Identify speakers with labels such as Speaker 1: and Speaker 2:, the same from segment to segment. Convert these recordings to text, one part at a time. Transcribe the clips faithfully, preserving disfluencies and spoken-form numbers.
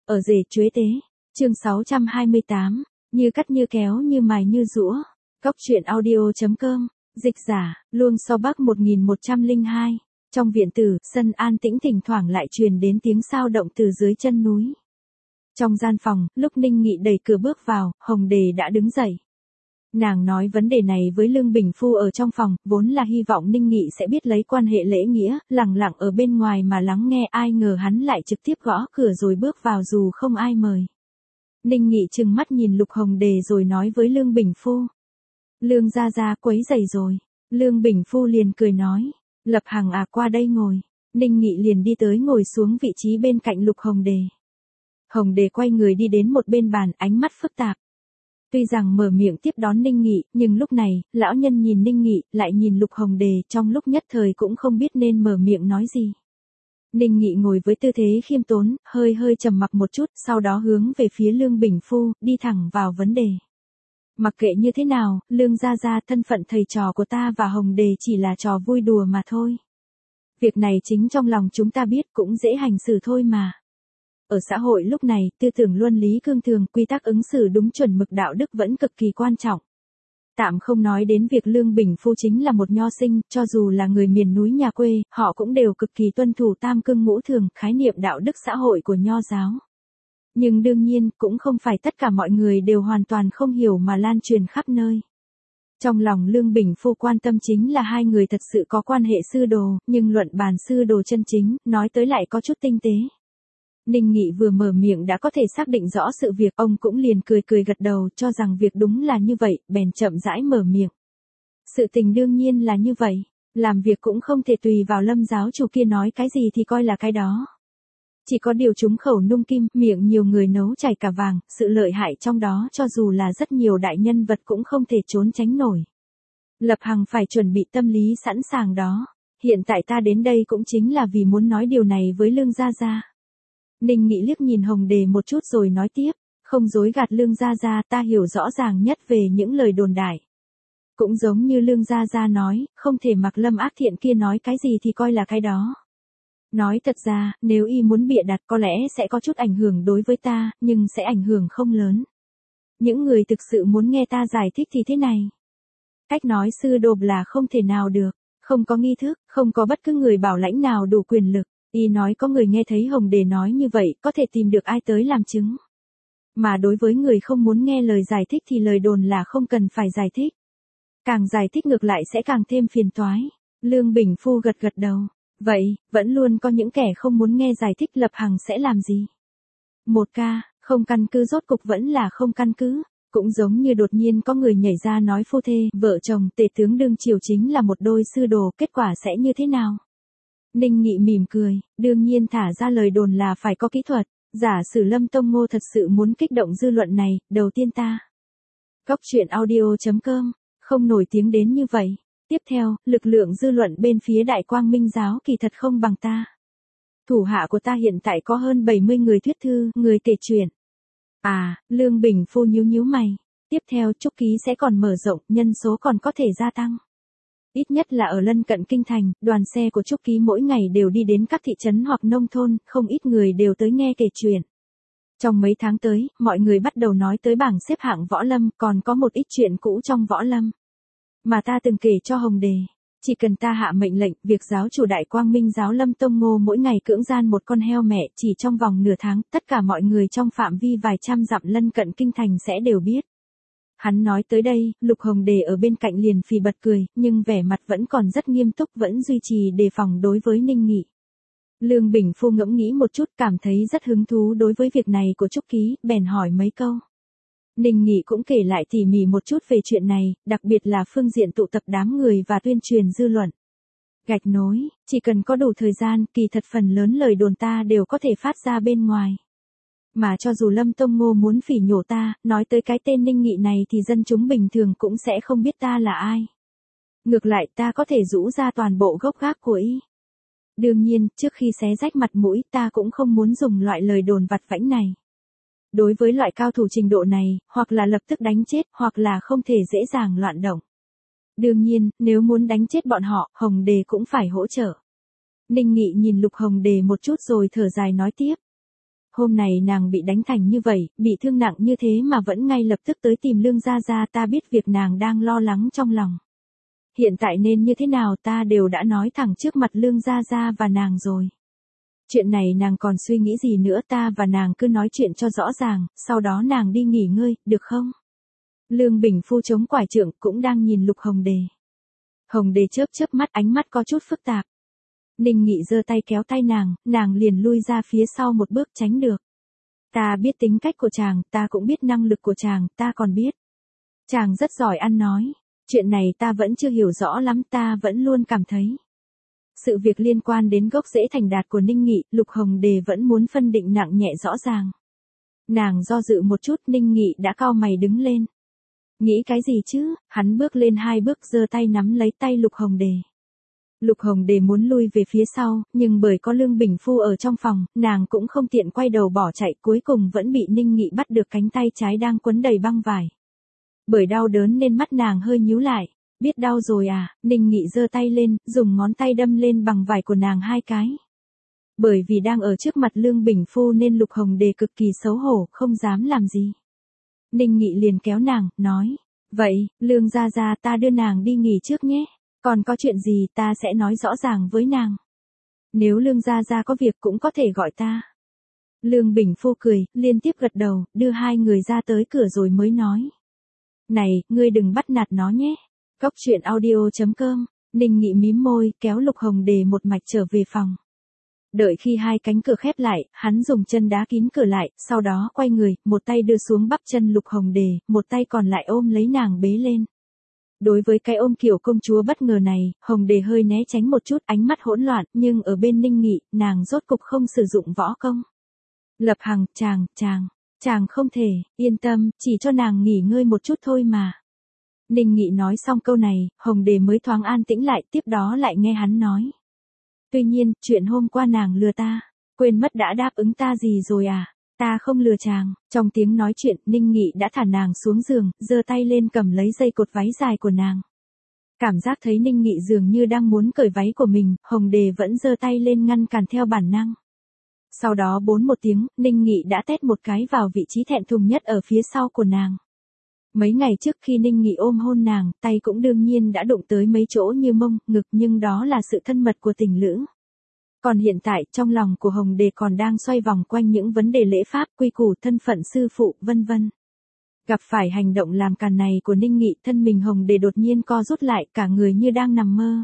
Speaker 1: Ở rể chuế tế, chương sáu trăm hai mươi tám, như cắt như kéo như mài như giũa. Cóc truyện audio.com, dịch giả, Luông So Bắc một nghìn một trăm lẻ hai. Trong viện tử, sân an tĩnh thỉnh thoảng lại truyền đến tiếng sao động từ dưới chân núi. Trong gian phòng, lúc Ninh Nghị đẩy cửa bước vào, Hồng Đề đã đứng dậy. Nàng nói vấn đề này với Lương Bình Phu ở trong phòng, vốn là hy vọng Ninh Nghị sẽ biết lấy quan hệ lễ nghĩa, lặng lặng ở bên ngoài mà lắng nghe, ai ngờ hắn lại trực tiếp gõ cửa rồi bước vào dù không ai mời. Ninh Nghị trừng mắt nhìn Lục Hồng Đề rồi nói với Lương Bình Phu. Lương gia gia quấy rầy rồi. Lương Bình Phu liền cười nói. Lập Hằng à, qua đây ngồi. Ninh Nghị liền đi tới ngồi xuống vị trí bên cạnh Lục Hồng Đề. Hồng Đề quay người đi đến một bên bàn, ánh mắt phức tạp. Tuy rằng mở miệng tiếp đón Ninh Nghị, nhưng lúc này, lão nhân nhìn Ninh Nghị, lại nhìn Lục Hồng Đề, trong lúc nhất thời cũng không biết nên mở miệng nói gì. Ninh Nghị ngồi với tư thế khiêm tốn, hơi hơi trầm mặc một chút, sau đó hướng về phía Lương Bình Phu, đi thẳng vào vấn đề. Mặc kệ như thế nào, Lương gia gia, thân phận thầy trò của ta và Hồng Đề chỉ là trò vui đùa mà thôi. Việc này chính trong lòng chúng ta biết, cũng dễ hành xử thôi mà. Ở xã hội lúc này, tư tưởng luân lý cương thường, quy tắc ứng xử đúng chuẩn mực đạo đức vẫn cực kỳ quan trọng. Tạm không nói đến việc Lương Bình Phu chính là một nho sinh, cho dù là người miền núi nhà quê, họ cũng đều cực kỳ tuân thủ tam cương ngũ thường, khái niệm đạo đức xã hội của nho giáo. Nhưng đương nhiên, cũng không phải tất cả mọi người đều hoàn toàn không hiểu mà lan truyền khắp nơi. Trong lòng Lương Bình Phu quan tâm chính là hai người thật sự có quan hệ sư đồ, nhưng luận bàn sư đồ chân chính, nói tới lại có chút tinh tế. Ninh Nghị vừa mở miệng đã có thể xác định rõ sự việc, ông cũng liền cười cười gật đầu, cho rằng việc đúng là như vậy, bèn chậm rãi mở miệng. Sự tình đương nhiên là như vậy, làm việc cũng không thể tùy vào Lâm giáo chủ kia nói cái gì thì coi là cái đó. Chỉ có điều trúng khẩu nung kim, miệng nhiều người nấu chảy cả vàng, sự lợi hại trong đó cho dù là rất nhiều đại nhân vật cũng không thể trốn tránh nổi. Lập Hằng phải chuẩn bị tâm lý sẵn sàng đó, hiện tại ta đến đây cũng chính là vì muốn nói điều này với Lương gia gia. Ninh Nghị liếc nhìn Hồng Đề một chút rồi nói tiếp, không dối gạt Lương gia gia, ta hiểu rõ ràng nhất về những lời đồn đại. Cũng giống như Lương gia gia nói, không thể mặc Lâm Ác Thiện kia nói cái gì thì coi là cái đó. Nói thật ra, nếu y muốn bịa đặt có lẽ sẽ có chút ảnh hưởng đối với ta, nhưng sẽ ảnh hưởng không lớn. Những người thực sự muốn nghe ta giải thích thì thế này. Cách nói sư đồ là không thể nào được, không có nghi thức, không có bất cứ người bảo lãnh nào đủ quyền lực. Y nói có người nghe thấy Hồng Đề nói như vậy, có thể tìm được ai tới làm chứng. Mà đối với người không muốn nghe lời giải thích thì lời đồn là không cần phải giải thích. Càng giải thích ngược lại sẽ càng thêm phiền toái. Lương Bình Phu gật gật đầu. Vậy, vẫn luôn có những kẻ không muốn nghe giải thích, Lập Hằng sẽ làm gì? Một ca, không căn cứ rốt cục vẫn là không căn cứ. Cũng giống như đột nhiên có người nhảy ra nói phu thê, vợ chồng, tể tướng đương triều chính là một đôi sư đồ, kết quả sẽ như thế nào? Ninh Nghị mỉm cười, đương nhiên thả ra lời đồn là phải có kỹ thuật, giả sử Lâm Tông Ngô thật sự muốn kích động dư luận này, đầu tiên ta. Cóc truyện audio.com, không nổi tiếng đến như vậy. Tiếp theo, lực lượng dư luận bên phía Đại Quang Minh giáo kỳ thật không bằng ta. Thủ hạ của ta hiện tại có hơn bảy mươi người thuyết thư, người kể chuyện. À, Lương Bình Phu nhíu nhíu mày. Tiếp theo trúc ký sẽ còn mở rộng, nhân số còn có thể gia tăng. Ít nhất là ở lân cận kinh thành, đoàn xe của trúc ký mỗi ngày đều đi đến các thị trấn hoặc nông thôn, không ít người đều tới nghe kể chuyện. Trong mấy tháng tới, mọi người bắt đầu nói tới bảng xếp hạng võ lâm, còn có một ít chuyện cũ trong võ lâm. Mà ta từng kể cho Hồng Đề, chỉ cần ta hạ mệnh lệnh, việc giáo chủ Đại Quang Minh giáo Lâm Tông Ngô mỗi ngày cưỡng gian một con heo mẹ, chỉ trong vòng nửa tháng, tất cả mọi người trong phạm vi vài trăm dặm lân cận kinh thành sẽ đều biết. Hắn nói tới đây, Lục Hồng Đề ở bên cạnh liền phì bật cười, nhưng vẻ mặt vẫn còn rất nghiêm túc, vẫn duy trì đề phòng đối với Ninh Nghị. Lương Bình Phu ngẫm nghĩ một chút, cảm thấy rất hứng thú đối với việc này của trúc ký, bèn hỏi mấy câu. Ninh Nghị cũng kể lại tỉ mỉ một chút về chuyện này, đặc biệt là phương diện tụ tập đám người và tuyên truyền dư luận. Gạch nối, chỉ cần có đủ thời gian, kỳ thật phần lớn lời đồn ta đều có thể phát ra bên ngoài. Mà cho dù Lâm Tông Ngô muốn phỉ nhổ ta, nói tới cái tên Ninh Nghị này thì dân chúng bình thường cũng sẽ không biết ta là ai. Ngược lại ta có thể rũ ra toàn bộ gốc gác của y. Đương nhiên, trước khi xé rách mặt mũi ta cũng không muốn dùng loại lời đồn vặt vãnh này. Đối với loại cao thủ trình độ này, hoặc là lập tức đánh chết, hoặc là không thể dễ dàng loạn động. Đương nhiên, nếu muốn đánh chết bọn họ, Hồng Đề cũng phải hỗ trợ. Ninh Nghị nhìn Lục Hồng Đề một chút rồi thở dài nói tiếp. Hôm này nàng bị đánh thành như vậy, bị thương nặng như thế mà vẫn ngay lập tức tới tìm Lương Gia Gia, ta biết việc nàng đang lo lắng trong lòng. Hiện tại nên như thế nào ta đều đã nói thẳng trước mặt Lương Gia Gia và nàng rồi. Chuyện này nàng còn suy nghĩ gì nữa, ta và nàng cứ nói chuyện cho rõ ràng, sau đó nàng đi nghỉ ngơi, được không? Lương Bình Phu chống quải trượng cũng đang nhìn Lục Hồng Đề. Hồng Đề chớp chớp mắt, ánh mắt có chút phức tạp. Ninh Nghị giơ tay kéo tay nàng, nàng liền lui ra phía sau một bước tránh được. Ta biết tính cách của chàng, ta cũng biết năng lực của chàng, ta còn biết. Chàng rất giỏi ăn nói. Chuyện này ta vẫn chưa hiểu rõ lắm, ta vẫn luôn cảm thấy. Sự việc liên quan đến gốc rễ thành đạt của Ninh Nghị, Lục Hồng Đề vẫn muốn phân định nặng nhẹ rõ ràng. Nàng do dự một chút, Ninh Nghị đã cau mày đứng lên. Nghĩ cái gì chứ, hắn bước lên hai bước giơ tay nắm lấy tay Lục Hồng Đề. Lục Hồng Đề muốn lui về phía sau, nhưng bởi có Lương Bình Phu ở trong phòng, nàng cũng không tiện quay đầu bỏ chạy, cuối cùng vẫn bị Ninh Nghị bắt được cánh tay trái đang quấn đầy băng vải. Bởi đau đớn nên mắt nàng hơi nhíu lại. Biết đau rồi à, Ninh Nghị giơ tay lên, dùng ngón tay đâm lên bằng vải của nàng hai cái. Bởi vì đang ở trước mặt Lương Bình Phu nên Lục Hồng Đề cực kỳ xấu hổ, không dám làm gì. Ninh Nghị liền kéo nàng, nói, vậy, Lương Gia Gia ta đưa nàng đi nghỉ trước nhé, còn có chuyện gì ta sẽ nói rõ ràng với nàng. Nếu Lương Gia Gia có việc cũng có thể gọi ta. Lương Bình Phu cười, liên tiếp gật đầu, đưa hai người ra tới cửa rồi mới nói. Này, ngươi đừng bắt nạt nó nhé. Cốc truyện audio chấm com, Ninh Nghị mím môi, kéo Lục Hồng Đề một mạch trở về phòng. Đợi khi hai cánh cửa khép lại, hắn dùng chân đá kín cửa lại, sau đó quay người, một tay đưa xuống bắp chân Lục Hồng Đề, một tay còn lại ôm lấy nàng bế lên. Đối với cái ôm kiểu công chúa bất ngờ này, Hồng Đề hơi né tránh một chút, ánh mắt hỗn loạn, nhưng ở bên Ninh Nghị, nàng rốt cục không sử dụng võ công. Lập Hằng, chàng, chàng, chàng không thể, yên tâm, chỉ cho nàng nghỉ ngơi một chút thôi mà. Ninh Nghị nói xong câu này, Hồng Đề mới thoáng an tĩnh lại, tiếp đó lại nghe hắn nói. Tuy nhiên, chuyện hôm qua nàng lừa ta, quên mất đã đáp ứng ta gì rồi à, ta không lừa chàng. Trong tiếng nói chuyện, Ninh Nghị đã thả nàng xuống giường, giơ tay lên cầm lấy dây cột váy dài của nàng. Cảm giác thấy Ninh Nghị dường như đang muốn cởi váy của mình, Hồng Đề vẫn giơ tay lên ngăn cản theo bản năng. Sau đó bốn một tiếng, Ninh Nghị đã tét một cái vào vị trí thẹn thùng nhất ở phía sau của nàng. Mấy ngày trước khi Ninh Nghị ôm hôn nàng, tay cũng đương nhiên đã đụng tới mấy chỗ như mông, ngực, nhưng đó là sự thân mật của tình lữ. Còn hiện tại, trong lòng của Hồng Đề còn đang xoay vòng quanh những vấn đề lễ pháp, quy củ, thân phận sư phụ, vân vân. Gặp phải hành động làm càn này của Ninh Nghị, thân mình Hồng Đề đột nhiên co rút lại, cả người như đang nằm mơ.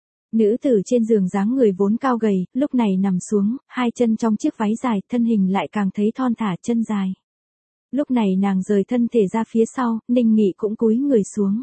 Speaker 1: Nữ tử trên giường dáng người vốn cao gầy, lúc này nằm xuống, hai chân trong chiếc váy dài, thân hình lại càng thấy thon thả, chân dài. Lúc này nàng rời thân thể ra phía sau, Ninh Nghị cũng cúi người xuống.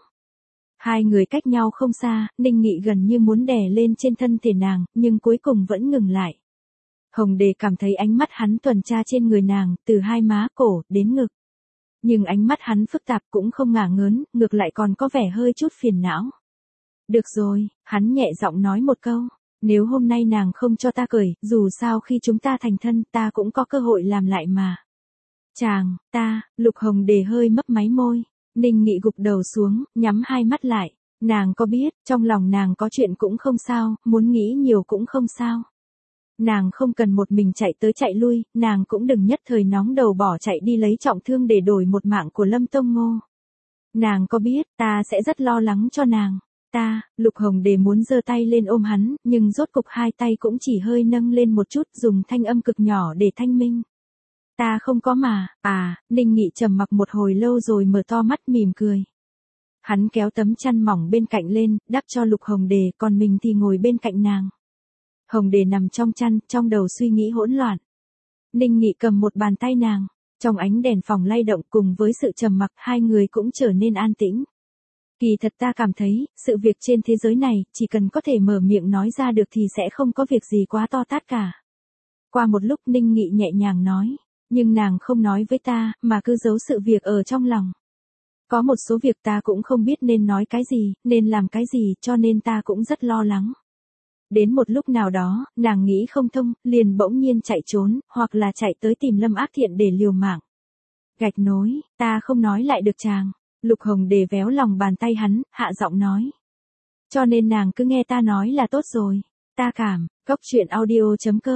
Speaker 1: Hai người cách nhau không xa, Ninh Nghị gần như muốn đè lên trên thân thể nàng, nhưng cuối cùng vẫn ngừng lại. Hồng Đề cảm thấy ánh mắt hắn tuần tra trên người nàng, từ hai má, cổ, đến ngực. Nhưng ánh mắt hắn phức tạp cũng không ngả ngớn, ngược lại còn có vẻ hơi chút phiền não. Được rồi, hắn nhẹ giọng nói một câu, nếu hôm nay nàng không cho ta cởi, dù sao khi chúng ta thành thân ta cũng có cơ hội làm lại mà. Chàng, ta, Lục Hồng Đề hơi mấp máy môi, Ninh Nghị gục đầu xuống, nhắm hai mắt lại, nàng có biết, trong lòng nàng có chuyện cũng không sao, muốn nghĩ nhiều cũng không sao. Nàng không cần một mình chạy tới chạy lui, nàng cũng đừng nhất thời nóng đầu bỏ chạy đi lấy trọng thương để đổi một mạng của Lâm Tông Ngô. Nàng có biết, ta sẽ rất lo lắng cho nàng. Ta, Lục Hồng Đề muốn giơ tay lên ôm hắn, nhưng rốt cục hai tay cũng chỉ hơi nâng lên một chút, dùng thanh âm cực nhỏ để thanh minh. Ta không có mà, à, Ninh Nghị trầm mặc một hồi lâu rồi mở to mắt mỉm cười. Hắn kéo tấm chăn mỏng bên cạnh lên, đắp cho Lục Hồng Đề, còn mình thì ngồi bên cạnh nàng. Hồng Đề nằm trong chăn, trong đầu suy nghĩ hỗn loạn. Ninh Nghị cầm một bàn tay nàng, trong ánh đèn phòng lay động cùng với sự trầm mặc, hai người cũng trở nên an tĩnh. Kỳ thật ta cảm thấy, sự việc trên thế giới này, chỉ cần có thể mở miệng nói ra được thì sẽ không có việc gì quá to tát cả. Qua một lúc Ninh Nghị nhẹ nhàng nói, nhưng nàng không nói với ta, mà cứ giấu sự việc ở trong lòng. Có một số việc ta cũng không biết nên nói cái gì, nên làm cái gì, cho nên ta cũng rất lo lắng. Đến một lúc nào đó, nàng nghĩ không thông, liền bỗng nhiên chạy trốn, hoặc là chạy tới tìm Lâm Ác Thiện để liều mạng. Gạch nối, ta không nói lại được chàng. Lục Hồng Đề véo lòng bàn tay hắn, hạ giọng nói. Cho nên nàng cứ nghe ta nói là tốt rồi. Ta cảm, cốc truyện audio chấm com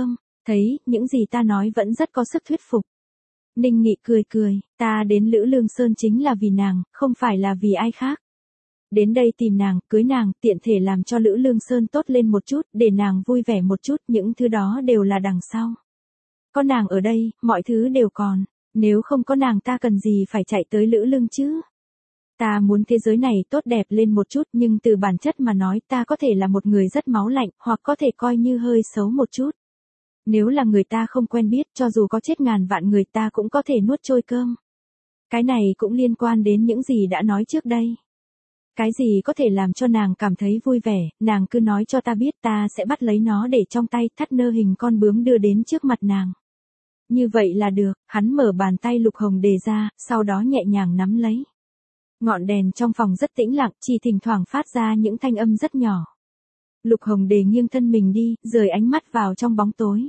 Speaker 1: Thấy, những gì ta nói vẫn rất có sức thuyết phục. Ninh Nghị cười cười, ta đến Lữ Lương Sơn chính là vì nàng, không phải là vì ai khác. Đến đây tìm nàng, cưới nàng, tiện thể làm cho Lữ Lương Sơn tốt lên một chút, để nàng vui vẻ một chút, những thứ đó đều là đằng sau. Có nàng ở đây, mọi thứ đều còn, nếu không có nàng ta cần gì phải chạy tới Lữ Lương chứ? Ta muốn thế giới này tốt đẹp lên một chút, nhưng từ bản chất mà nói ta có thể là một người rất máu lạnh, hoặc có thể coi như hơi xấu một chút. Nếu là người ta không quen biết, cho dù có chết ngàn vạn người ta cũng có thể nuốt trôi cơm. Cái này cũng liên quan đến những gì đã nói trước đây. Cái gì có thể làm cho nàng cảm thấy vui vẻ, nàng cứ nói cho ta biết, ta sẽ bắt lấy nó để trong tay, thắt nơ hình con bướm đưa đến trước mặt nàng. Như vậy là được, hắn mở bàn tay Lục Hồng Đề ra, sau đó nhẹ nhàng nắm lấy. Ngọn đèn trong phòng rất tĩnh lặng, chỉ thỉnh thoảng phát ra những thanh âm rất nhỏ. Lục Hồng Đề nghiêng thân mình đi, rời ánh mắt vào trong bóng tối.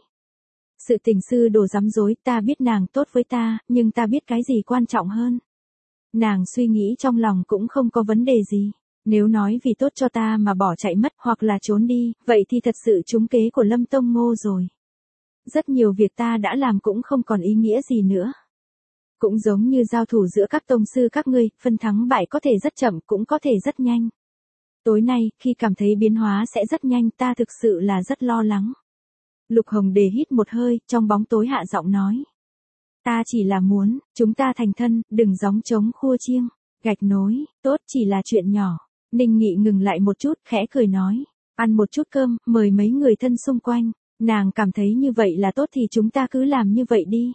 Speaker 1: Sự tình sư đồ dám dối, ta biết nàng tốt với ta, nhưng ta biết cái gì quan trọng hơn. Nàng suy nghĩ trong lòng cũng không có vấn đề gì. Nếu nói vì tốt cho ta mà bỏ chạy mất hoặc là trốn đi, vậy thì thật sự trúng kế của Lâm Tông Ngô rồi. Rất nhiều việc ta đã làm cũng không còn ý nghĩa gì nữa. Cũng giống như giao thủ giữa các tông sư các ngươi, phân thắng bại có thể rất chậm cũng có thể rất nhanh. Tối nay, khi cảm thấy biến hóa sẽ rất nhanh, ta thực sự là rất lo lắng. Lục Hồng Đề hít một hơi, trong bóng tối hạ giọng nói. Ta chỉ là muốn, chúng ta thành thân, đừng gióng trống khua chiêng, gạch nối, tốt chỉ là chuyện nhỏ. Ninh Nghị ngừng lại một chút, khẽ cười nói. Ăn một chút cơm, mời mấy người thân xung quanh. Nàng cảm thấy như vậy là tốt thì chúng ta cứ làm như vậy đi.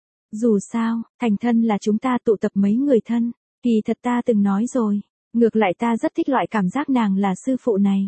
Speaker 1: Dù sao, thành thân là chúng ta tụ tập mấy người thân. Kỳ thật ta từng nói rồi. Ngược lại ta rất thích loại cảm giác nàng là sư phụ này.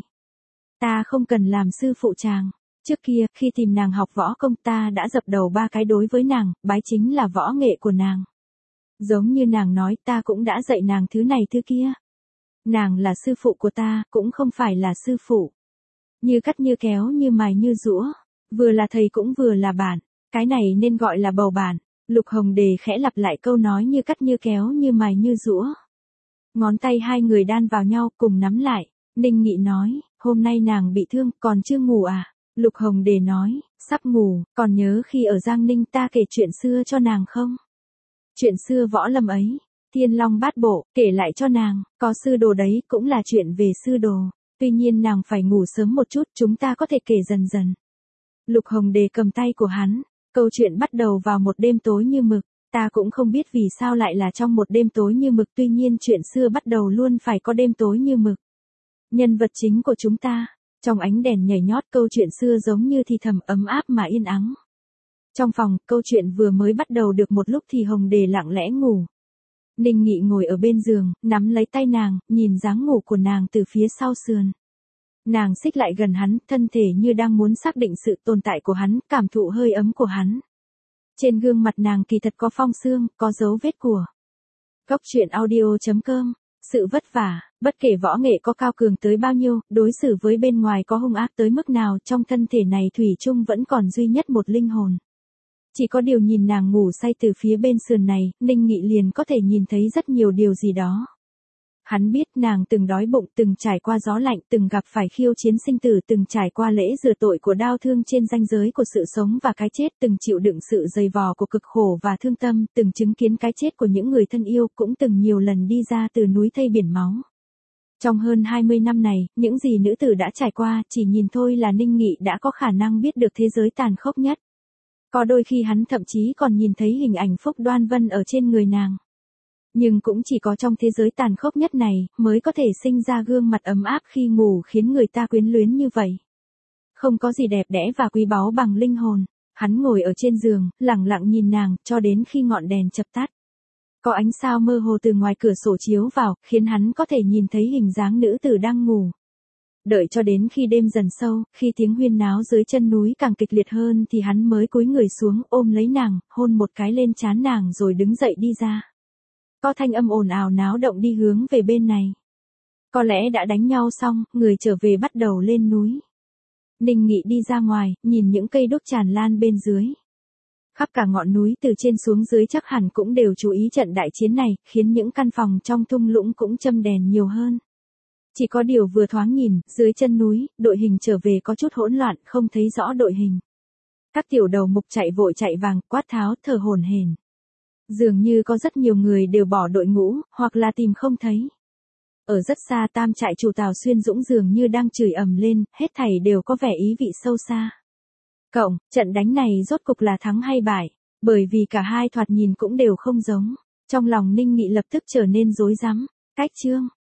Speaker 1: Ta không cần làm sư phụ chàng. Trước kia, khi tìm nàng học võ công ta đã dập đầu ba cái đối với nàng, bái chính là võ nghệ của nàng. Giống như nàng nói ta cũng đã dạy nàng thứ này thứ kia. Nàng là sư phụ của ta, cũng không phải là sư phụ. Như cắt như kéo như mài như giũa, vừa là thầy cũng vừa là bạn, cái này nên gọi là bầu bạn. Lục Hồng Đề khẽ lặp lại câu nói như cắt như kéo như mài như giũa. Ngón tay hai người đan vào nhau cùng nắm lại, Ninh Nghị nói, hôm nay nàng bị thương còn chưa ngủ à? Lục Hồng Đề nói, sắp ngủ, còn nhớ khi ở Giang Ninh ta kể chuyện xưa cho nàng không? Chuyện xưa võ lâm ấy, Thiên Long Bát Bộ, kể lại cho nàng, có sư đồ đấy cũng là chuyện về sư đồ. Tuy nhiên nàng phải ngủ sớm một chút, chúng ta có thể kể dần dần. Lục Hồng Đề cầm tay của hắn, câu chuyện bắt đầu vào một đêm tối như mực, ta cũng không biết vì sao lại là trong một đêm tối như mực, tuy nhiên chuyện xưa bắt đầu luôn phải có đêm tối như mực. Nhân vật chính của chúng ta, trong ánh đèn nhảy nhót câu chuyện xưa giống như thì thầm ấm áp mà yên ắng. Trong phòng, câu chuyện vừa mới bắt đầu được một lúc thì Hồng Đề lặng lẽ ngủ. Ninh Nghị ngồi ở bên giường, nắm lấy tay nàng, nhìn dáng ngủ của nàng từ phía sau sườn. Nàng xích lại gần hắn, thân thể như đang muốn xác định sự tồn tại của hắn, cảm thụ hơi ấm của hắn. Trên gương mặt nàng kỳ thật có phong sương, có dấu vết của. Góc truyện audio chấm com. Sự vất vả, bất kể võ nghệ có cao cường tới bao nhiêu, đối xử với bên ngoài có hung ác tới mức nào, trong thân thể này thủy chung vẫn còn duy nhất một linh hồn. Chỉ có điều nhìn nàng ngủ say từ phía bên sườn này, Ninh Nghị liền có thể nhìn thấy rất nhiều điều gì đó. Hắn biết nàng từng đói bụng, từng trải qua gió lạnh, từng gặp phải khiêu chiến sinh tử, từng trải qua lễ rửa tội của đau thương trên ranh giới của sự sống và cái chết, từng chịu đựng sự dày vò của cực khổ và thương tâm, từng chứng kiến cái chết của những người thân yêu, cũng từng nhiều lần đi ra từ núi thây biển máu. Trong hơn hai mươi năm này, những gì nữ tử đã trải qua, chỉ nhìn thôi là Ninh Nghị đã có khả năng biết được thế giới tàn khốc nhất. Có đôi khi hắn thậm chí còn nhìn thấy hình ảnh Phúc Đoan Vân ở trên người nàng. Nhưng cũng chỉ có trong thế giới tàn khốc nhất này, mới có thể sinh ra gương mặt ấm áp khi ngủ khiến người ta quyến luyến như vậy. Không có gì đẹp đẽ và quý báu bằng linh hồn. Hắn ngồi ở trên giường, lặng lặng nhìn nàng, cho đến khi ngọn đèn chập tắt. Có ánh sao mơ hồ từ ngoài cửa sổ chiếu vào, khiến hắn có thể nhìn thấy hình dáng nữ tử đang ngủ. Đợi cho đến khi đêm dần sâu, khi tiếng huyên náo dưới chân núi càng kịch liệt hơn thì hắn mới cúi người xuống, ôm lấy nàng, hôn một cái lên trán nàng rồi đứng dậy đi ra. Có thanh âm ồn ào náo động đi hướng về bên này. Có lẽ đã đánh nhau xong, người trở về bắt đầu lên núi. Ninh Nghị đi ra ngoài, nhìn những cây đốt tràn lan bên dưới. Khắp cả ngọn núi từ trên xuống dưới chắc hẳn cũng đều chú ý trận đại chiến này, khiến những căn phòng trong thung lũng cũng châm đèn nhiều hơn. Chỉ có điều vừa thoáng nhìn, dưới chân núi, đội hình trở về có chút hỗn loạn, không thấy rõ đội hình. Các tiểu đầu mục chạy vội chạy vàng, quát tháo, thở hổn hển. Dường như có rất nhiều người đều bỏ đội ngũ, hoặc là tìm không thấy. Ở rất xa tam trại chủ Tào Xuyên Dũng dường như đang chửi ầm lên, hết thảy đều có vẻ ý vị sâu xa. Cộng, trận đánh này rốt cục là thắng hay bại, bởi vì cả hai thoạt nhìn cũng đều không giống. Trong lòng Ninh Nghị lập tức trở nên rối rắm. Cách chương